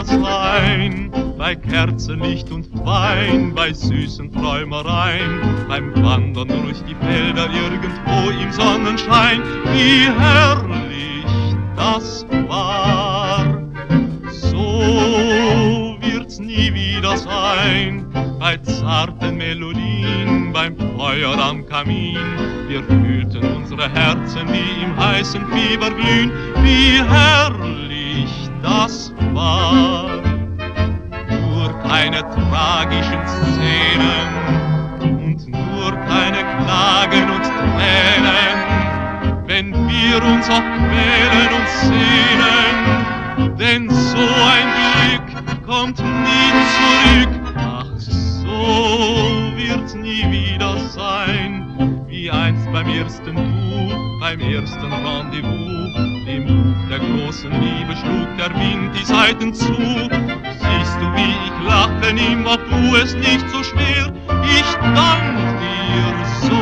wieder sein. Bei Kerzenlicht und Wein, bei süßen Träumereien, beim Wandern durch die Felder irgendwo im Sonnenschein. Wie herrlich das war, so wird's nie wieder sein. Bei zarten Melodien, beim Feuer am Kamin, wir fühlten unsere Herzen wie im heißen Fieber glühen. Wie herrlich das war. Nur keine tragischen Szenen und nur keine Klagen und Tränen, wenn wir uns auch quälen und sehnen, denn so ein Glück kommt nie zurück. Ach, so wird's nie wieder sein, wie einst beim ersten Du, beim ersten Rendezvous. Dem Buch der großen Liebe schlug der Wind die Seiten zu. Siehst du, wie ich lache, nimm auch du es nicht so schwer. Ich dank dir so